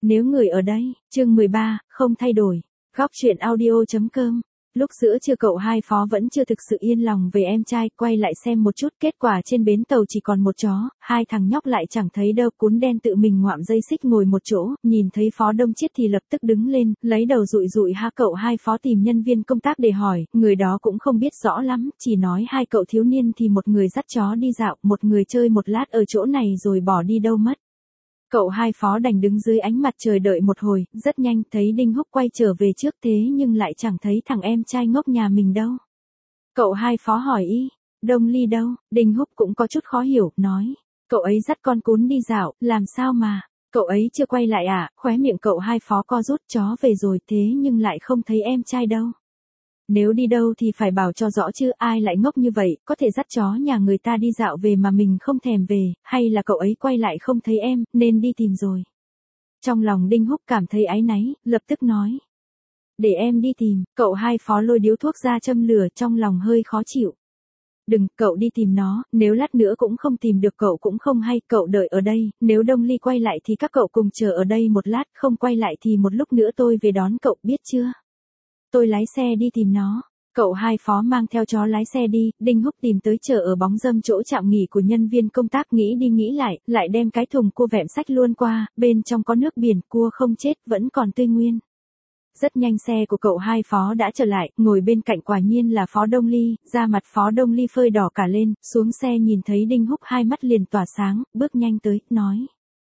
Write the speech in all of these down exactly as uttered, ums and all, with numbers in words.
Nếu người ở đây, chương mười ba, không thay đổi. Góc truyện audio.com. Lúc giữa trưa cậu hai phó vẫn chưa thực sự yên lòng về em trai, quay lại xem một chút, kết quả trên bến tàu chỉ còn một chó, hai thằng nhóc lại chẳng thấy đâu, cún đen tự mình ngoạm dây xích ngồi một chỗ, nhìn thấy Phó Đông Chiết thì lập tức đứng lên, lấy đầu dụi dụi ha. Cậu hai phó tìm nhân viên công tác để hỏi, người đó cũng không biết rõ lắm, chỉ nói hai cậu thiếu niên thì một người dắt chó đi dạo, một người chơi một lát ở chỗ này rồi bỏ đi đâu mất. Cậu hai phó đành đứng dưới ánh mặt trời đợi một hồi, rất nhanh thấy Đinh Húc quay trở về trước, thế nhưng lại chẳng thấy thằng em trai ngốc nhà mình đâu. Cậu hai phó hỏi y, Đông Ly đâu? Đinh Húc cũng có chút khó hiểu, nói, cậu ấy dắt con cún đi dạo, làm sao mà, cậu ấy chưa quay lại à? Khóe miệng cậu hai phó co rút, chó về rồi thế nhưng lại không thấy em trai đâu. Nếu đi đâu thì phải bảo cho rõ chứ, ai lại ngốc như vậy, có thể dắt chó nhà người ta đi dạo về mà mình không thèm về, hay là cậu ấy quay lại không thấy em, nên đi tìm rồi. Trong lòng Đinh Húc cảm thấy áy náy, lập tức nói, để em đi tìm. Cậu hai phó lôi điếu thuốc ra châm lửa, trong lòng hơi khó chịu. Đừng, cậu đi tìm nó, nếu lát nữa cũng không tìm được cậu cũng không hay, cậu đợi ở đây, nếu Đông Ly quay lại thì các cậu cùng chờ ở đây một lát, không quay lại thì một lúc nữa tôi về đón cậu, biết chưa? Tôi lái xe đi tìm nó. Cậu hai phó mang theo chó lái xe đi, Đinh Húc tìm tới chợ ở bóng râm chỗ trạm nghỉ của nhân viên công tác, nghĩ đi nghĩ lại, lại đem cái thùng cua vẹm xách luôn qua, bên trong có nước biển, cua không chết, vẫn còn tươi nguyên. Rất nhanh xe của cậu hai phó đã trở lại, ngồi bên cạnh quả nhiên là Phó Đông Ly, da mặt Phó Đông Ly phơi đỏ cả lên, xuống xe nhìn thấy Đinh Húc hai mắt liền tỏa sáng, bước nhanh tới, nói.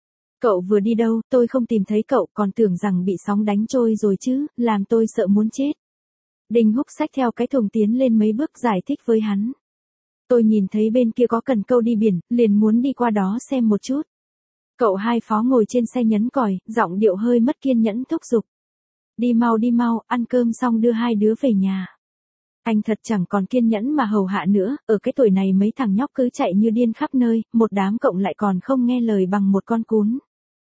Cậu vừa đi đâu, tôi không tìm thấy cậu, còn tưởng rằng bị sóng đánh trôi rồi chứ, làm tôi sợ muốn chết. Đinh Húc xách theo cái thùng tiến lên mấy bước giải thích với hắn. Tôi nhìn thấy bên kia có cần câu đi biển, liền muốn đi qua đó xem một chút. Cậu hai phó ngồi trên xe nhấn còi, giọng điệu hơi mất kiên nhẫn thúc giục. Đi mau đi mau, ăn cơm xong đưa hai đứa về nhà. Anh thật chẳng còn kiên nhẫn mà hầu hạ nữa, ở cái tuổi này mấy thằng nhóc cứ chạy như điên khắp nơi, một đám cộng lại còn không nghe lời bằng một con cún.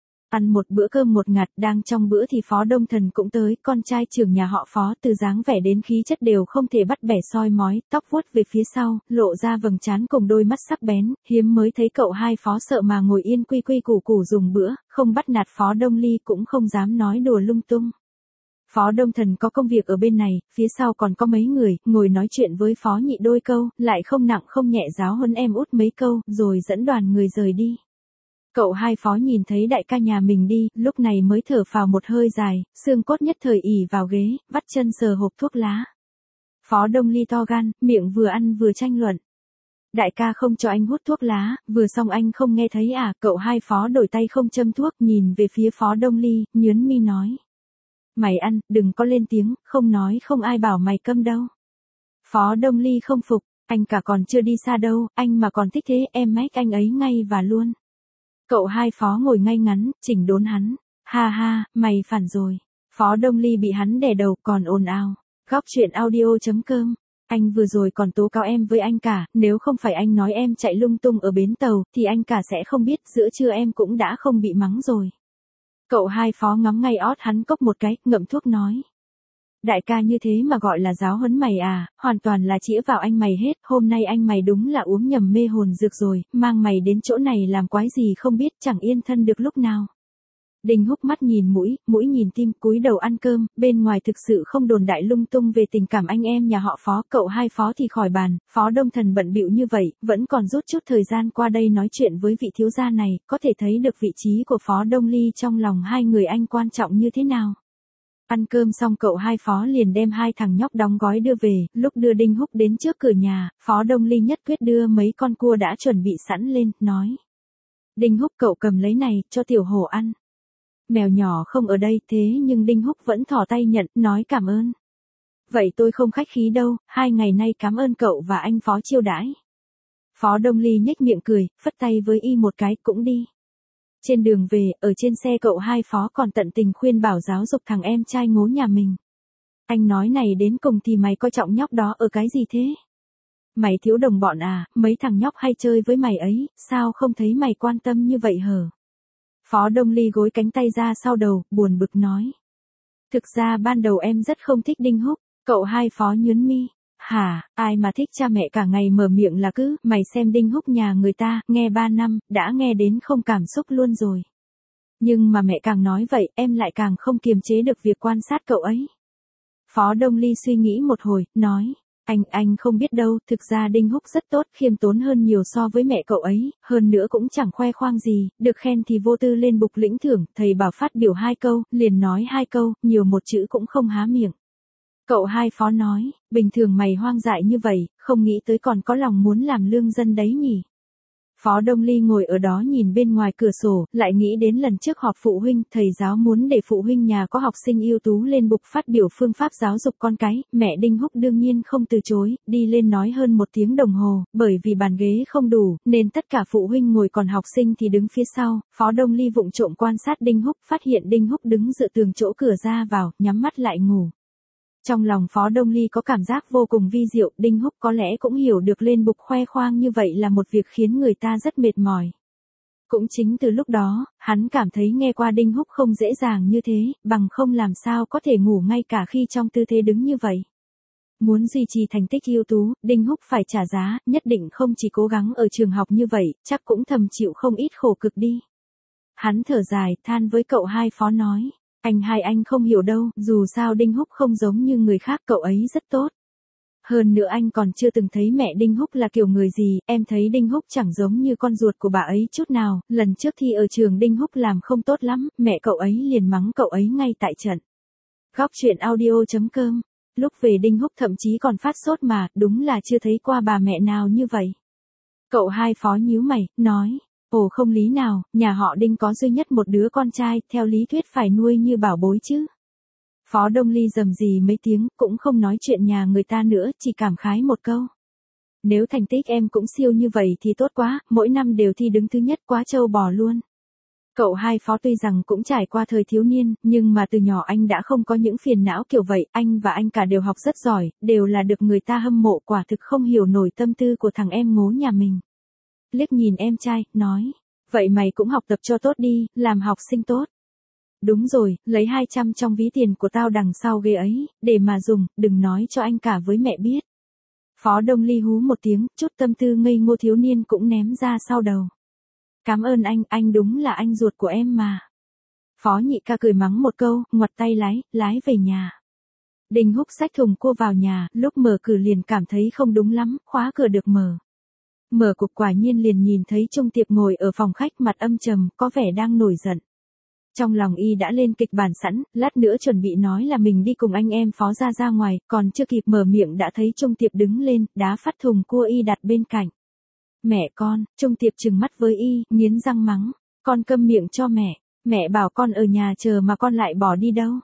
Ăn một bữa cơm một ngạt, đang trong bữa thì Phó Đông Thần cũng tới, con trai trưởng nhà họ Phó, từ dáng vẻ đến khí chất đều không thể bắt bẻ soi mói, tóc vuốt về phía sau, lộ ra vầng trán cùng đôi mắt sắc bén, hiếm mới thấy cậu hai phó sợ mà ngồi yên quy quy củ củ dùng bữa, không bắt nạt Phó Đông Ly cũng không dám nói đùa lung tung. Phó Đông Thần có công việc ở bên này, phía sau còn có mấy người, ngồi nói chuyện với Phó Nhị đôi câu, lại không nặng không nhẹ giáo huấn em út mấy câu, rồi dẫn đoàn người rời đi. Cậu hai phó nhìn thấy đại ca nhà mình đi, lúc này mới thở phào một hơi dài, xương cốt nhất thời ỉ vào ghế, vắt chân sờ hộp thuốc lá. Phó Đông Ly to gan, miệng vừa ăn vừa tranh luận. Đại ca không cho anh hút thuốc lá, vừa xong anh không nghe thấy à? Cậu hai phó đổi tay không châm thuốc, nhìn về phía Phó Đông Ly, nhớn mi nói. Mày ăn, đừng có lên tiếng, không nói không ai bảo mày câm đâu. Phó Đông Ly không phục, anh cả còn chưa đi xa đâu, anh mà còn thích thế, em mách anh ấy ngay và luôn. Cậu hai phó ngồi ngay ngắn, chỉnh đốn hắn. Ha ha, mày phản rồi. Phó Đông Ly bị hắn đè đầu, còn ồn ào. Góc truyện audio.com. Anh vừa rồi còn tố cáo em với anh cả, nếu không phải anh nói em chạy lung tung ở bến tàu, thì anh cả sẽ không biết, giữa trưa em cũng đã không bị mắng rồi. Cậu hai phó ngắm ngay ót hắn cốc một cái, ngậm thuốc nói. Đại ca như thế mà gọi là giáo huấn mày à, hoàn toàn là chĩa vào anh mày hết, hôm nay anh mày đúng là uống nhầm mê hồn dược rồi, mang mày đến chỗ này làm quái gì không biết, chẳng yên thân được lúc nào. Đinh Húc mắt nhìn mũi, mũi nhìn tim, cúi đầu ăn cơm, bên ngoài thực sự không đồn đại lung tung về tình cảm anh em nhà họ Phó, cậu hai phó thì khỏi bàn, Phó Đông Thần bận bịu như vậy, vẫn còn rút chút thời gian qua đây nói chuyện với vị thiếu gia này, có thể thấy được vị trí của Phó Đông Ly trong lòng hai người anh quan trọng như thế nào. Ăn cơm xong cậu hai phó liền đem hai thằng nhóc đóng gói đưa về, lúc đưa Đinh Húc đến trước cửa nhà, Phó Đông Ly nhất quyết đưa mấy con cua đã chuẩn bị sẵn lên, nói. Đinh Húc cậu cầm lấy này, cho tiểu hổ ăn. Mèo nhỏ không ở đây, thế nhưng Đinh Húc vẫn thò tay nhận, nói cảm ơn. Vậy tôi không khách khí đâu, hai ngày nay cảm ơn cậu và anh Phó chiêu đãi. Phó Đông Ly nhếch miệng cười, phất tay với y một cái, cũng đi. Trên đường về, ở trên xe cậu hai phó còn tận tình khuyên bảo giáo dục thằng em trai ngố nhà mình. Anh nói này đến cùng thì mày coi trọng nhóc đó ở cái gì thế? Mày thiếu đồng bọn à, mấy thằng nhóc hay chơi với mày ấy, sao không thấy mày quan tâm như vậy hở? Phó Đông Ly gối cánh tay ra sau đầu, buồn bực nói. Thực ra ban đầu em rất không thích Đinh Húc, cậu hai phó nhớn mi. Hả, ai mà thích cha mẹ cả ngày mở miệng là cứ, mày xem Đinh Húc nhà người ta, nghe ba năm, đã nghe đến không cảm xúc luôn rồi. Nhưng mà mẹ càng nói vậy, em lại càng không kiềm chế được việc quan sát cậu ấy. Phó Đông Ly suy nghĩ một hồi, nói, anh, anh không biết đâu, thực ra Đinh Húc rất tốt, khiêm tốn hơn nhiều so với mẹ cậu ấy, hơn nữa cũng chẳng khoe khoang gì, được khen thì vô tư lên bục lĩnh thưởng, thầy bảo phát biểu hai câu, liền nói hai câu, nhiều một chữ cũng không há miệng. Cậu hai Phó nói, bình thường mày hoang dại như vậy, không nghĩ tới còn có lòng muốn làm lương dân đấy nhỉ. Phó Đông Ly ngồi ở đó nhìn bên ngoài cửa sổ, lại nghĩ đến lần trước họp phụ huynh, thầy giáo muốn để phụ huynh nhà có học sinh ưu tú lên bục phát biểu phương pháp giáo dục con cái, mẹ Đinh Húc đương nhiên không từ chối, đi lên nói hơn một tiếng đồng hồ, bởi vì bàn ghế không đủ, nên tất cả phụ huynh ngồi còn học sinh thì đứng phía sau. Phó Đông Ly vụng trộm quan sát Đinh Húc, phát hiện Đinh Húc đứng dựa tường chỗ cửa ra vào, nhắm mắt lại ngủ. Trong lòng Phó Đông Ly có cảm giác vô cùng vi diệu, Đinh Húc có lẽ cũng hiểu được lên bục khoe khoang như vậy là một việc khiến người ta rất mệt mỏi. Cũng chính từ lúc đó, hắn cảm thấy nghe qua Đinh Húc không dễ dàng như thế, bằng không làm sao có thể ngủ ngay cả khi trong tư thế đứng như vậy. Muốn duy trì thành tích ưu tú, Đinh Húc phải trả giá, nhất định không chỉ cố gắng ở trường học như vậy, chắc cũng thầm chịu không ít khổ cực đi. Hắn thở dài, than với cậu hai Phó nói. Anh hai anh không hiểu đâu, dù sao Đinh Húc không giống như người khác, cậu ấy rất tốt. Hơn nữa anh còn chưa từng thấy mẹ Đinh Húc là kiểu người gì, em thấy Đinh Húc chẳng giống như con ruột của bà ấy chút nào, lần trước thi ở trường Đinh Húc làm không tốt lắm, mẹ cậu ấy liền mắng cậu ấy ngay tại trận. Góc truyện audio chấm com, lúc về Đinh Húc thậm chí còn phát sốt mà, đúng là chưa thấy qua bà mẹ nào như vậy. Cậu hai Phó nhíu mày, nói. Ồ không lý nào, nhà họ Đinh có duy nhất một đứa con trai, theo lý thuyết phải nuôi như bảo bối chứ. Phó Đông Ly rầm rì mấy tiếng, cũng không nói chuyện nhà người ta nữa, chỉ cảm khái một câu. Nếu thành tích em cũng siêu như vậy thì tốt quá, mỗi năm đều thi đứng thứ nhất, quá trâu bò luôn. Cậu hai Phó tuy rằng cũng trải qua thời thiếu niên, nhưng mà từ nhỏ anh đã không có những phiền não kiểu vậy, anh và anh cả đều học rất giỏi, đều là được người ta hâm mộ, quả thực không hiểu nổi tâm tư của thằng em ngố nhà mình. Liếc nhìn em trai, nói, vậy mày cũng học tập cho tốt đi, làm học sinh tốt. Đúng rồi, lấy hai trăm trong ví tiền của tao đằng sau ghế ấy, để mà dùng, đừng nói cho anh cả với mẹ biết. Phó Đông Ly hú một tiếng, chút tâm tư ngây ngô thiếu niên cũng ném ra sau đầu. Cảm ơn anh, anh đúng là anh ruột của em mà. Phó Nhị ca cười mắng một câu, ngoặt tay lái, lái về nhà. Đinh Húc xách thùng cua vào nhà, lúc mở cửa liền cảm thấy không đúng lắm, khóa cửa được mở. Mở cục quả nhiên liền nhìn thấy Trung Tiệp ngồi ở phòng khách mặt âm trầm, có vẻ đang nổi giận. Trong lòng y đã lên kịch bản sẵn, lát nữa chuẩn bị nói là mình đi cùng anh em Phó ra ra ngoài, còn chưa kịp mở miệng đã thấy Trung Tiệp đứng lên, đá phát thùng cua y đặt bên cạnh. Mẹ con, Trung Tiệp trừng mắt với y, nghiến răng mắng, con câm miệng cho mẹ, mẹ bảo con ở nhà chờ mà con lại bỏ đi đâu.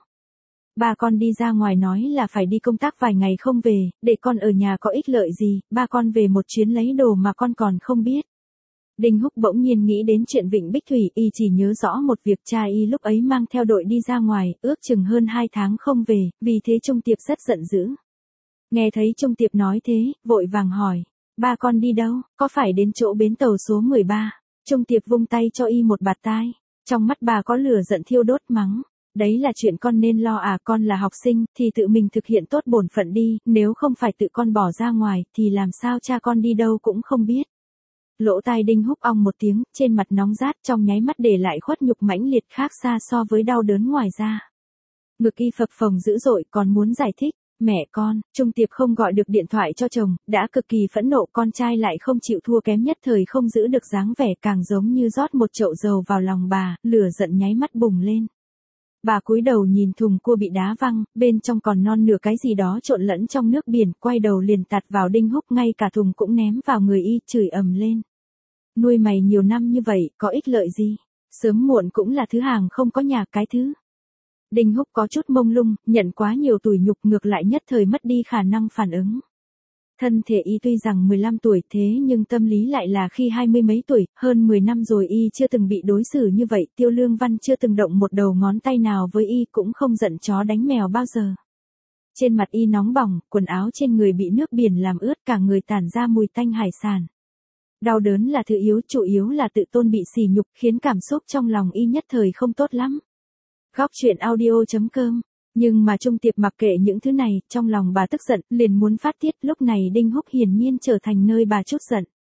Ba con đi ra ngoài nói là phải đi công tác vài ngày không về, để con ở nhà có ích lợi gì, ba con về một chuyến lấy đồ mà con còn không biết. Đinh Húc bỗng nhiên nghĩ đến chuyện Vịnh Bích Thủy, y chỉ nhớ rõ một việc cha y lúc ấy mang theo đội đi ra ngoài, ước chừng hơn hai tháng không về, vì thế Trung Tiệp rất giận dữ. Nghe thấy Trung Tiệp nói thế, vội vàng hỏi, ba con đi đâu, có phải đến chỗ bến tàu số mười ba? Trung Tiệp vung tay cho y một bạt tai, trong mắt bà có lửa giận thiêu đốt mắng. Đấy là chuyện con nên lo à, con là học sinh, thì tự mình thực hiện tốt bổn phận đi, nếu không phải tự con bỏ ra ngoài, thì làm sao cha con đi đâu cũng không biết. Lỗ tai Đinh Húc ong một tiếng, trên mặt nóng rát, trong nháy mắt để lại khuất nhục mãnh liệt khác xa so với đau đớn ngoài da. Ngực y phập phồng dữ dội, còn muốn giải thích. Mẹ con, Trung Tiệp không gọi được điện thoại cho chồng, đã cực kỳ phẫn nộ, con trai lại không chịu thua kém, nhất thời không giữ được dáng vẻ, càng giống như rót một chậu dầu vào lòng bà, lửa giận nháy mắt bùng lên. Bà cúi đầu nhìn thùng cua bị đá văng, bên trong còn non nửa cái gì đó trộn lẫn trong nước biển, quay đầu liền tạt vào Đinh Húc, ngay cả thùng cũng ném vào người y, chửi ầm lên. Nuôi mày nhiều năm như vậy, có ích lợi gì? Sớm muộn cũng là thứ hàng không có nhà cái thứ. Đinh Húc có chút mông lung, nhận quá nhiều tủi nhục, ngược lại nhất thời mất đi khả năng phản ứng. Thân thể y tuy rằng mười lăm tuổi thế nhưng tâm lý lại là khi hai mươi mấy tuổi, hơn mười năm rồi y chưa từng bị đối xử như vậy, Tiêu Lương Văn chưa từng động một đầu ngón tay nào với y, cũng không giận chó đánh mèo bao giờ. Trên mặt y nóng bỏng, quần áo trên người bị nước biển làm ướt, cả người tản ra mùi tanh hải sản. Đau đớn là thứ yếu, chủ yếu là tự tôn bị sỉ nhục, khiến cảm xúc trong lòng y nhất thời không tốt lắm. Góc truyện audio chấm com. Nhưng mà Trung Tiệp mặc kệ những thứ này, trong lòng bà tức giận, liền muốn phát tiết, lúc này Đinh Húc hiển nhiên trở thành nơi bà trút giận.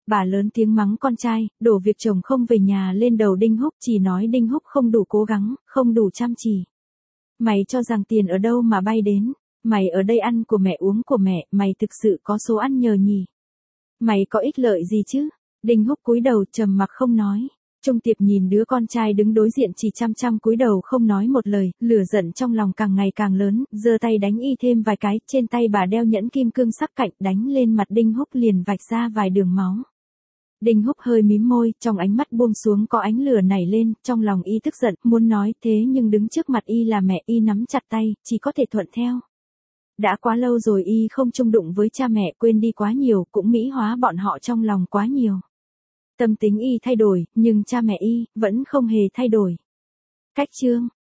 Bà lớn tiếng mắng con trai, đổ việc chồng không về nhà lên đầu Đinh Húc, chỉ nói Đinh Húc không đủ cố gắng, không đủ chăm chỉ. Mày cho rằng tiền ở đâu mà bay đến, mày ở đây ăn của mẹ uống của mẹ, mày thực sự có số ăn nhờ nhỉ? Mày có ích lợi gì chứ? Đinh Húc cúi đầu trầm mặc không nói. Trung Tiệp nhìn đứa con trai đứng đối diện chỉ chăm chăm cúi đầu không nói một lời, lửa giận trong lòng càng ngày càng lớn, giơ tay đánh y thêm vài cái, trên tay bà đeo nhẫn kim cương sắc cạnh, đánh lên mặt Đinh Húc liền vạch ra vài đường máu. Đinh Húc hơi mím môi, trong ánh mắt buông xuống có ánh lửa nảy lên, trong lòng y tức giận, muốn nói thế nhưng đứng trước mặt y là mẹ, y nắm chặt tay, chỉ có thể thuận theo. Đã quá lâu rồi y không chung đụng với cha mẹ, quên đi quá nhiều, cũng mỹ hóa bọn họ trong lòng quá nhiều. Tâm tính y thay đổi, nhưng cha mẹ y vẫn không hề thay đổi. Cách chương